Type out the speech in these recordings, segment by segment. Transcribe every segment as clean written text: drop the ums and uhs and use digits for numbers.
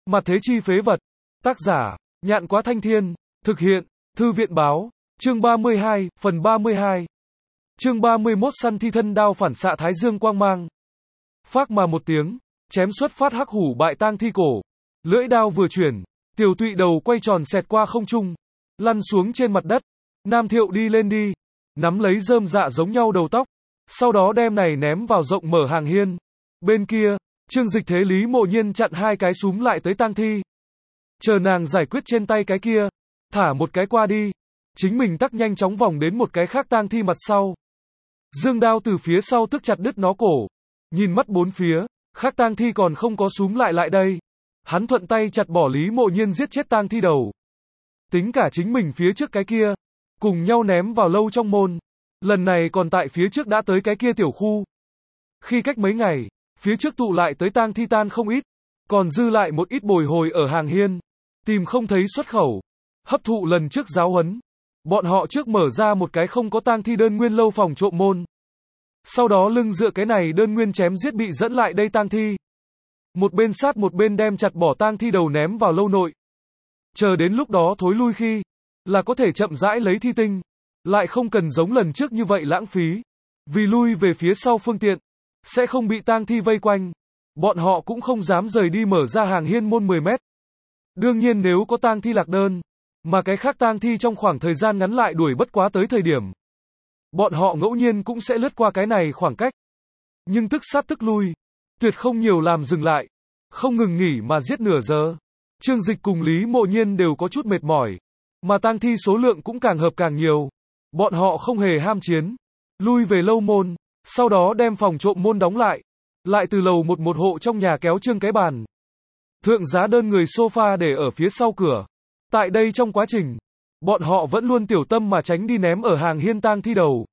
Mặt thế chi phế vật. Tác giả, Nhạn Quá Thanh Thiên. Thực hiện, Thư viện báo. Chương 32, phần 32. Chương 31 săn thi thân đao phản xạ thái dương quang mang. Phác mà một tiếng, chém xuất phát hắc hủ bại tang thi cổ. Lưỡi đao vừa chuyển, tiểu tụy đầu quay tròn xẹt qua không trung, lăn xuống trên mặt đất. Nam Thiệu đi lên đi, nắm lấy rơm dạ giống nhau đầu tóc, sau đó đem này ném vào rộng mở hàng hiên. Bên kia, Trương Dịch thế Lý Mộ Nhiên chặn hai cái súm lại tới tang thi. Chờ nàng giải quyết trên tay cái kia, thả một cái qua đi, chính mình tắc nhanh chóng vòng đến một cái khác tang thi mặt sau. Dương đao từ phía sau tức chặt đứt nó cổ, nhìn mắt bốn phía, khác tang thi còn không có súm lại đây. Hắn thuận tay chặt bỏ Lý Mộ Nhiên giết chết tang thi đầu. Tính cả chính mình phía trước cái kia, cùng nhau ném vào lâu trong môn. Lần này còn tại phía trước đã tới cái kia tiểu khu. Khi cách mấy ngày, phía trước tụ lại tới tang thi tan không ít, còn dư lại một ít bồi hồi ở hàng hiên, tìm không thấy xuất khẩu. Hấp thụ lần trước giáo huấn, bọn họ trước mở ra một cái không có tang thi đơn nguyên lâu phòng trộm môn. Sau đó lưng dựa cái này đơn nguyên chém giết bị dẫn lại đây tang thi. Một bên sát một bên đem chặt bỏ tang thi đầu ném vào lâu nội. Chờ đến lúc đó thối lui khi, là có thể chậm rãi lấy thi tinh, lại không cần giống lần trước như vậy lãng phí. Vì lui về phía sau phương tiện, sẽ không bị tang thi vây quanh. Bọn họ cũng không dám rời đi mở ra hàng hiên môn 10 mét. Đương nhiên nếu có tang thi lạc đơn, mà cái khác tang thi trong khoảng thời gian ngắn lại đuổi bất quá tới thời điểm, bọn họ ngẫu nhiên cũng sẽ lướt qua cái này khoảng cách. Nhưng tức sát tức lui, tuyệt không nhiều làm dừng lại, không ngừng nghỉ mà giết nửa giờ. Trương Dịch cùng Lý Mộ Nhiên đều có chút mệt mỏi, mà tang thi số lượng cũng càng hợp càng nhiều. Bọn họ không hề ham chiến, lui về lâu môn, sau đó đem phòng trộm môn đóng lại từ lầu một hộ trong nhà kéo trương cái bàn. Thượng giá đơn người sofa để ở phía sau cửa. Tại đây trong quá trình, bọn họ vẫn luôn tiểu tâm mà tránh đi ném ở hàng hiên tang thi đầu.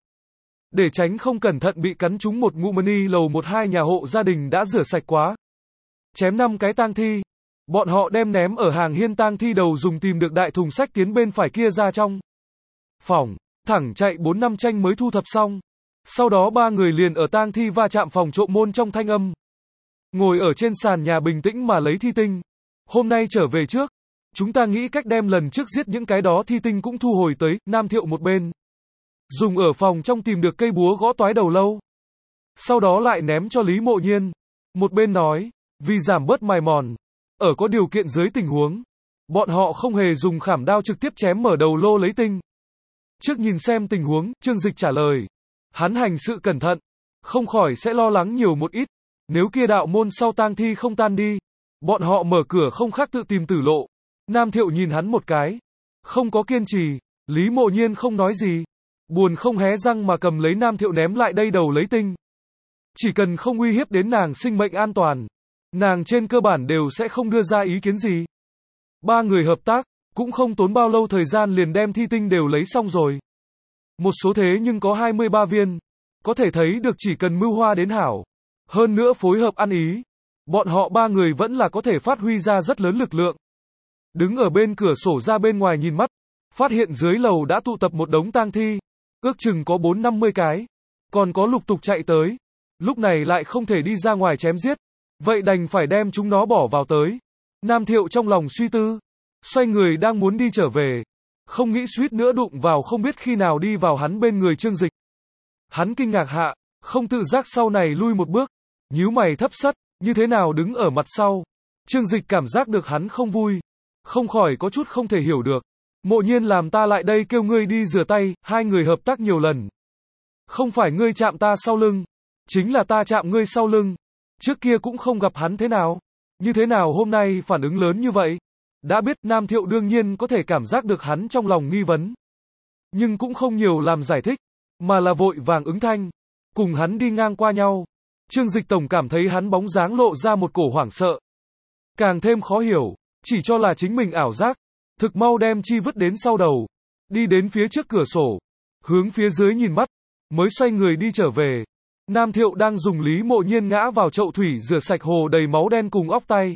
Để tránh không cẩn thận bị cắn trúng một ngụ mani lầu 1-2 nhà hộ gia đình đã rửa sạch quá. Chém 5 cái tang thi. Bọn họ đem ném ở hàng hiên tang thi đầu dùng tìm được đại thùng sách tiến bên phải kia ra trong phòng, thẳng chạy 4-5 tranh mới thu thập xong. Sau đó ba người liền ở tang thi va chạm phòng trộm môn trong thanh âm. Ngồi ở trên sàn nhà bình tĩnh mà lấy thi tinh. Hôm nay trở về trước, chúng ta nghĩ cách đem lần trước giết những cái đó thi tinh cũng thu hồi tới. Nam Thiệu một bên dùng ở phòng trong tìm được cây búa gõ toái đầu lâu, sau đó lại ném cho Lý Mộ Nhiên. Một bên nói, vì giảm bớt mài mòn, ở có điều kiện dưới tình huống, bọn họ không hề dùng khảm đao trực tiếp chém mở đầu lô lấy tinh. Trước nhìn xem tình huống, Trương Dịch trả lời. Hắn hành sự cẩn thận, không khỏi sẽ lo lắng nhiều một ít. Nếu kia đạo môn sau tang thi không tan đi, bọn họ mở cửa không khác tự tìm tử lộ. Nam Thiệu nhìn hắn một cái, không có kiên trì. Lý Mộ Nhiên không nói gì, buồn không hé răng mà cầm lấy Nam Thiệu ném lại đây đầu lấy tinh. Chỉ cần không uy hiếp đến nàng sinh mệnh an toàn, nàng trên cơ bản đều sẽ không đưa ra ý kiến gì. Ba người hợp tác, cũng không tốn bao lâu thời gian liền đem thi tinh đều lấy xong rồi. Một số thế nhưng có 23 viên, có thể thấy được chỉ cần mưu hoa đến hảo, hơn nữa phối hợp ăn ý, bọn họ ba người vẫn là có thể phát huy ra rất lớn lực lượng. Đứng ở bên cửa sổ ra bên ngoài nhìn mắt, phát hiện dưới lầu đã tụ tập một đống tang thi, ước chừng có 4-50 cái, còn có lục tục chạy tới. Lúc này lại không thể đi ra ngoài chém giết, vậy đành phải đem chúng nó bỏ vào tới. Nam Thiệu trong lòng suy tư, xoay người đang muốn đi trở về, không nghĩ suýt nữa đụng vào không biết khi nào đi vào hắn bên người Trương Dịch. Hắn kinh ngạc hạ, không tự giác sau này lui một bước, nhíu mày thấp sắt, như thế nào đứng ở mặt sau. Trương Dịch cảm giác được hắn không vui, không khỏi có chút không thể hiểu được. Mộ Nhiên làm ta lại đây kêu ngươi đi rửa tay, hai người hợp tác nhiều lần. Không phải ngươi chạm ta sau lưng, chính là ta chạm ngươi sau lưng. Trước kia cũng không gặp hắn thế nào, như thế nào hôm nay phản ứng lớn như vậy. Đã biết Nam Thiệu đương nhiên có thể cảm giác được hắn trong lòng nghi vấn, nhưng cũng không nhiều làm giải thích, mà là vội vàng ứng thanh, cùng hắn đi ngang qua nhau. Trương Dịch tổng cảm thấy hắn bóng dáng lộ ra một cổ hoảng sợ, càng thêm khó hiểu, chỉ cho là chính mình ảo giác, thực mau đem chi vứt đến sau đầu, đi đến phía trước cửa sổ, hướng phía dưới nhìn mắt, mới xoay người đi trở về. Nam Thiệu đang dùng Lý Mộ Nhiên ngã vào chậu thủy rửa sạch hồ đầy máu đen cùng óc tay.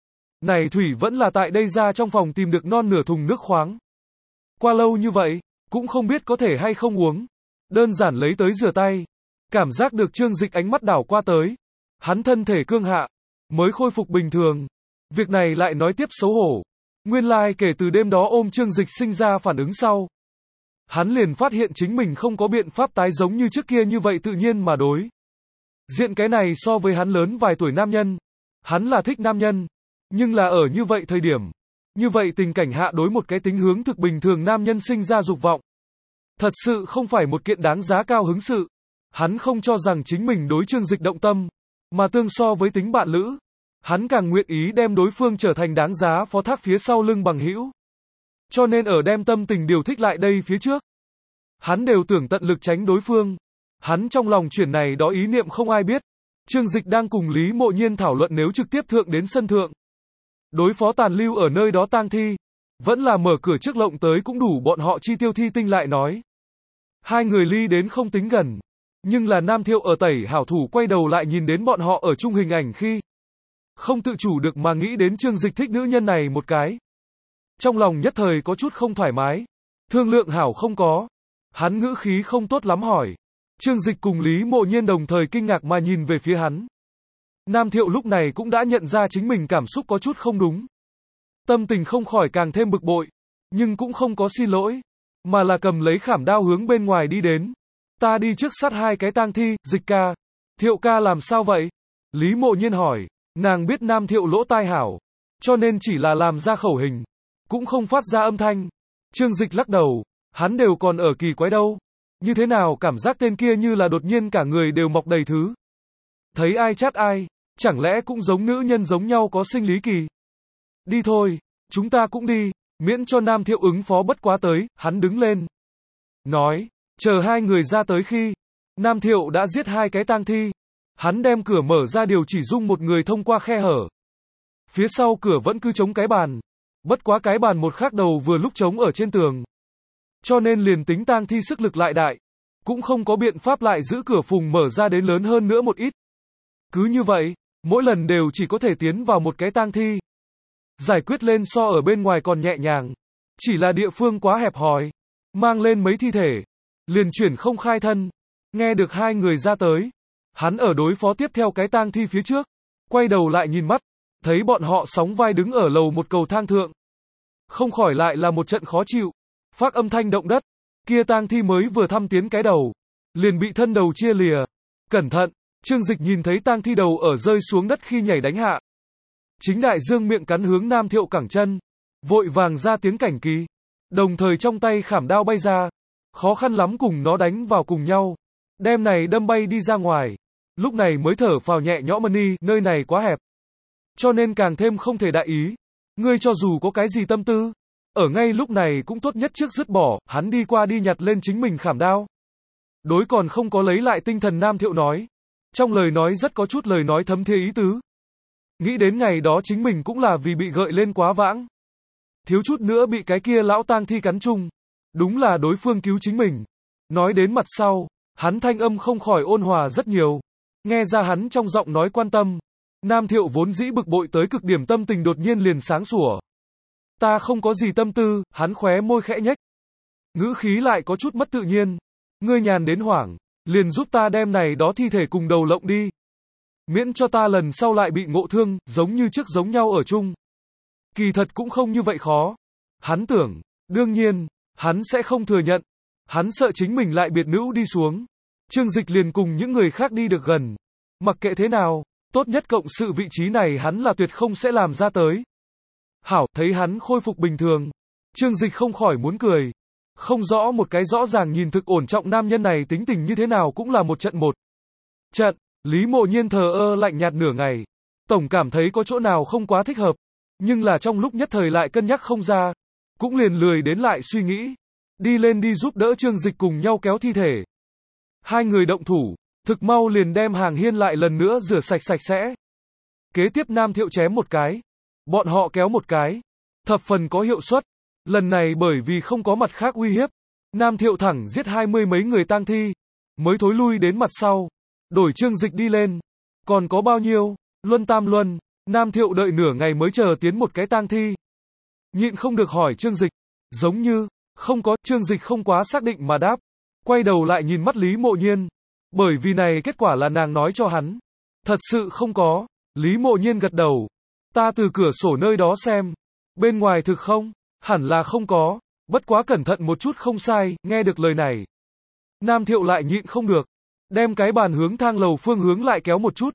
Này thủy vẫn là tại đây ra trong phòng tìm được non nửa thùng nước khoáng. Qua lâu như vậy, cũng không biết có thể hay không uống. Đơn giản lấy tới rửa tay. Cảm giác được Trương Dịch ánh mắt đảo qua tới. Hắn thân thể cương hạ, mới khôi phục bình thường. Việc này lại nói tiếp xấu hổ. Nguyên lai kể từ đêm đó ôm Trương Dịch sinh ra phản ứng sau. Hắn liền phát hiện chính mình không có biện pháp tái giống như trước kia như vậy tự nhiên mà đối. Diện cái này so với hắn lớn vài tuổi nam nhân. Hắn là thích nam nhân. Nhưng là ở như vậy thời điểm. Như vậy tình cảnh hạ đối một cái tính hướng thực bình thường nam nhân sinh ra dục vọng. Thật sự không phải một kiện đáng giá cao hứng sự. Hắn không cho rằng chính mình đối Trương Dịch động tâm. Mà tương so với tính bạn lữ. Hắn càng nguyện ý đem đối phương trở thành đáng giá phó thác phía sau lưng bằng hữu. Cho nên ở đem tâm tình điều thích lại đây phía trước. Hắn đều tưởng tận lực tránh đối phương. Hắn trong lòng chuyển này đó ý niệm không ai biết. Trương Dịch đang cùng Lý Mộ Nhiên thảo luận nếu trực tiếp thượng đến sân thượng. Đối phó tàn lưu ở nơi đó tang thi. Vẫn là mở cửa trước lộng tới cũng đủ bọn họ chi tiêu thi tinh lại nói. Hai người ly đến không tính gần. Nhưng là Nam Thiệu ở tẩy hảo thủ quay đầu lại nhìn đến bọn họ ở chung hình ảnh khi. Không tự chủ được mà nghĩ đến Trương Dịch thích nữ nhân này một cái. Trong lòng nhất thời có chút không thoải mái. Thương lượng hảo không có. Hắn ngữ khí không tốt lắm hỏi. Trương Dịch cùng Lý Mộ Nhiên đồng thời kinh ngạc mà nhìn về phía hắn. Nam Thiệu lúc này cũng đã nhận ra chính mình cảm xúc có chút không đúng. Tâm tình không khỏi càng thêm bực bội. Nhưng cũng không có xin lỗi. Mà là cầm lấy khảm đao hướng bên ngoài đi đến. Ta đi trước sát hai cái tang thi, Dịch ca. Thiệu ca làm sao vậy? Lý Mộ Nhiên hỏi. Nàng biết Nam Thiệu lỗ tai hảo. Cho nên chỉ là làm ra khẩu hình. Cũng không phát ra âm thanh. Trương Dịch lắc đầu. Hắn đều còn ở kỳ quái đâu. Như thế nào cảm giác tên kia như là đột nhiên cả người đều mọc đầy thứ. Thấy ai chát ai. Chẳng lẽ cũng giống nữ nhân giống nhau có sinh lý kỳ. Đi thôi. Chúng ta cũng đi. Miễn cho Nam Thiệu ứng phó bất quá tới. Hắn đứng lên. Nói. Chờ hai người ra tới khi. Nam Thiệu đã giết hai cái tang thi. Hắn đem cửa mở ra điều chỉ dung một người thông qua khe hở. Phía sau cửa vẫn cứ chống cái bàn. Bất quá cái bàn một khác đầu vừa lúc chống ở trên tường. Cho nên liền tính tang thi sức lực lại đại. Cũng không có biện pháp lại giữ cửa phùng mở ra đến lớn hơn nữa một ít. Cứ như vậy, mỗi lần đều chỉ có thể tiến vào một cái tang thi. Giải quyết lên so ở bên ngoài còn nhẹ nhàng. Chỉ là địa phương quá hẹp hòi. Mang lên mấy thi thể. Liền chuyển không khai thân. Nghe được hai người ra tới. Hắn ở đối phó tiếp theo cái tang thi phía trước. Quay đầu lại nhìn mắt. Thấy bọn họ sóng vai đứng ở lầu một cầu thang thượng. Không khỏi lại là một trận khó chịu. Phác âm thanh động đất. Kia tang thi mới vừa thăm tiến cái đầu. Liền bị thân đầu chia lìa. Cẩn thận. Trương Dịch nhìn thấy tang thi đầu ở rơi xuống đất khi nhảy đánh hạ. Chính đại dương miệng cắn hướng Nam Thiệu cẳng chân. Vội vàng ra tiếng cảnh kỳ. Đồng thời trong tay khảm đao bay ra. Khó khăn lắm cùng nó đánh vào cùng nhau. Đem này đâm bay đi ra ngoài. Lúc này mới thở phào nhẹ nhõm đi, nơi này quá hẹp. Cho nên càng thêm không thể đại ý. Ngươi cho dù có cái gì tâm tư. Ở ngay lúc này cũng tốt nhất trước dứt bỏ, hắn đi qua đi nhặt lên chính mình khảm đao. Đối còn không có lấy lại tinh thần Nam Thiệu nói. Trong lời nói rất có chút lời nói thấm thía ý tứ. Nghĩ đến ngày đó chính mình cũng là vì bị gợi lên quá vãng. Thiếu chút nữa bị cái kia lão tang thi cắn chung. Đúng là đối phương cứu chính mình. Nói đến mặt sau, hắn thanh âm không khỏi ôn hòa rất nhiều. Nghe ra hắn trong giọng nói quan tâm. Nam Thiệu vốn dĩ bực bội tới cực điểm tâm tình đột nhiên liền sáng sủa. Ta không có gì tâm tư, hắn khóe môi khẽ nhếch. Ngữ khí lại có chút mất tự nhiên. Ngươi nhàn đến hoảng, liền giúp ta đem này đó thi thể cùng đầu lộng đi. Miễn cho ta lần sau lại bị ngộ thương, giống như trước giống nhau ở chung. Kỳ thật cũng không như vậy khó. Hắn tưởng, đương nhiên, hắn sẽ không thừa nhận. Hắn sợ chính mình lại biệt nữ đi xuống. Trương Dịch liền cùng những người khác đi được gần. Mặc kệ thế nào, tốt nhất cộng sự vị trí này hắn là tuyệt không sẽ làm ra tới. Hảo, thấy hắn khôi phục bình thường. Trương Dịch không khỏi muốn cười. Không rõ một cái rõ ràng nhìn thực ổn trọng nam nhân này tính tình như thế nào cũng là một trận một. Trận, Lý Mộ Nhiên thờ ơ lạnh nhạt nửa ngày. Tổng cảm thấy có chỗ nào không quá thích hợp. Nhưng là trong lúc nhất thời lại cân nhắc không ra. Cũng liền lười đến lại suy nghĩ. Đi lên đi giúp đỡ Trương Dịch cùng nhau kéo thi thể. Hai người động thủ. Thực mau liền đem hàng hiên lại lần nữa rửa sạch sạch sẽ. Kế tiếp Nam Thiệu chém một cái. Bọn họ kéo một cái. Thập phần có hiệu suất. Lần này bởi vì không có mặt khác uy hiếp. Nam Thiệu thẳng giết 20 mấy người tang thi. Mới thối lui đến mặt sau. Đổi Trương Dịch đi lên. Còn có bao nhiêu? Luân tam luân. Nam Thiệu đợi nửa ngày mới chờ tiến một cái tang thi. Nhịn không được hỏi Trương Dịch. Giống như, không có, Trương Dịch không quá xác định mà đáp. Quay đầu lại nhìn mắt Lý Mộ Nhiên. Bởi vì này kết quả là nàng nói cho hắn. Thật sự không có. Lý Mộ Nhiên gật đầu. Ta từ cửa sổ nơi đó xem. Bên ngoài thực không? Hẳn là không có. Bất quá cẩn thận một chút không sai, nghe được lời này. Nam Thiệu lại nhịn không được. Đem cái bàn hướng thang lầu phương hướng lại kéo một chút.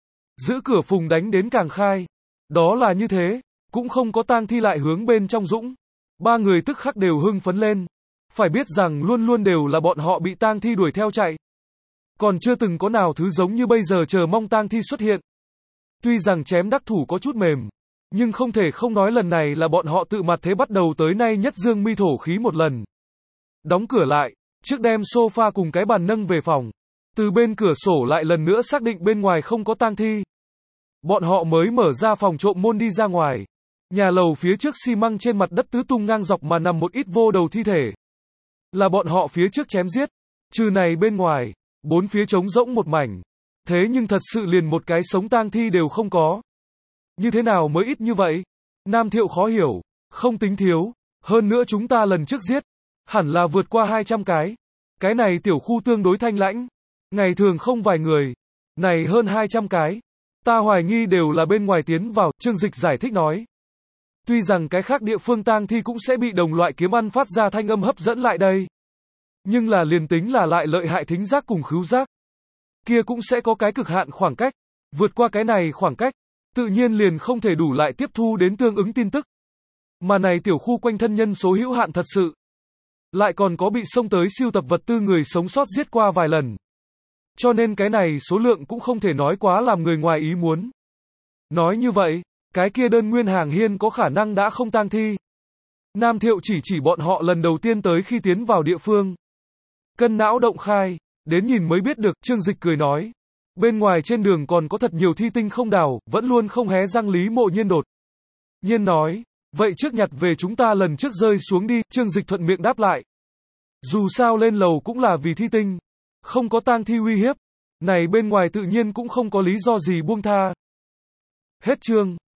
Giữ cửa phùng đánh đến càng khai. Đó là như thế. Cũng không có tang thi lại hướng bên trong dũng. Ba người tức khắc đều hưng phấn lên. Phải biết rằng luôn luôn đều là bọn họ bị tang thi đuổi theo chạy. Còn chưa từng có nào thứ giống như bây giờ chờ mong tang thi xuất hiện. Tuy rằng chém đắc thủ có chút mềm. Nhưng không thể không nói lần này là bọn họ tự mặt thế bắt đầu tới nay nhất dương mi thổ khí một lần. Đóng cửa lại. Trước đem sofa cùng cái bàn nâng về phòng. Từ bên cửa sổ lại lần nữa xác định bên ngoài không có tang thi. Bọn họ mới mở ra phòng trộm môn đi ra ngoài. Nhà lầu phía trước xi măng trên mặt đất tứ tung ngang dọc mà nằm một ít vô đầu thi thể. Là bọn họ phía trước chém giết. Trừ này bên ngoài, bốn phía trống rỗng một mảnh. Thế nhưng thật sự liền một cái sống tang thi đều không có. Như thế nào mới ít như vậy? Nam Thiệu khó hiểu, không tính thiếu. Hơn nữa chúng ta lần trước giết, hẳn là vượt qua 200 cái. Cái này tiểu khu tương đối thanh lãnh. Ngày thường không vài người. Này hơn 200 cái. Ta hoài nghi đều là bên ngoài tiến vào, Trương Dịch giải thích nói. Tuy rằng cái khác địa phương tang thi cũng sẽ bị đồng loại kiếm ăn phát ra thanh âm hấp dẫn lại đây. Nhưng là liền tính là lại lợi hại thính giác cùng khứu giác. Kia cũng sẽ có cái cực hạn khoảng cách. Vượt qua cái này khoảng cách, tự nhiên liền không thể đủ lại tiếp thu đến tương ứng tin tức. Mà này tiểu khu quanh thân nhân số hữu hạn thật sự. Lại còn có bị xông tới siêu tập vật tư người sống sót giết qua vài lần. Cho nên cái này số lượng cũng không thể nói quá làm người ngoài ý muốn. Nói như vậy, cái kia đơn nguyên hàng hiên có khả năng đã không tang thi. Nam Thiệu chỉ bọn họ lần đầu tiên tới khi tiến vào địa phương. Cân não động khai, đến nhìn mới biết được, Trương Dịch cười nói. Bên ngoài trên đường còn có thật nhiều thi tinh không đào, vẫn luôn không hé răng Lý Mộ Nhiên đột nhiên nói, vậy trước nhặt về chúng ta lần trước rơi xuống đi, Trương Dịch thuận miệng đáp lại. Dù sao lên lầu cũng là vì thi tinh, không có tang thi uy hiếp, này bên ngoài tự nhiên cũng không có lý do gì buông tha. Hết chương.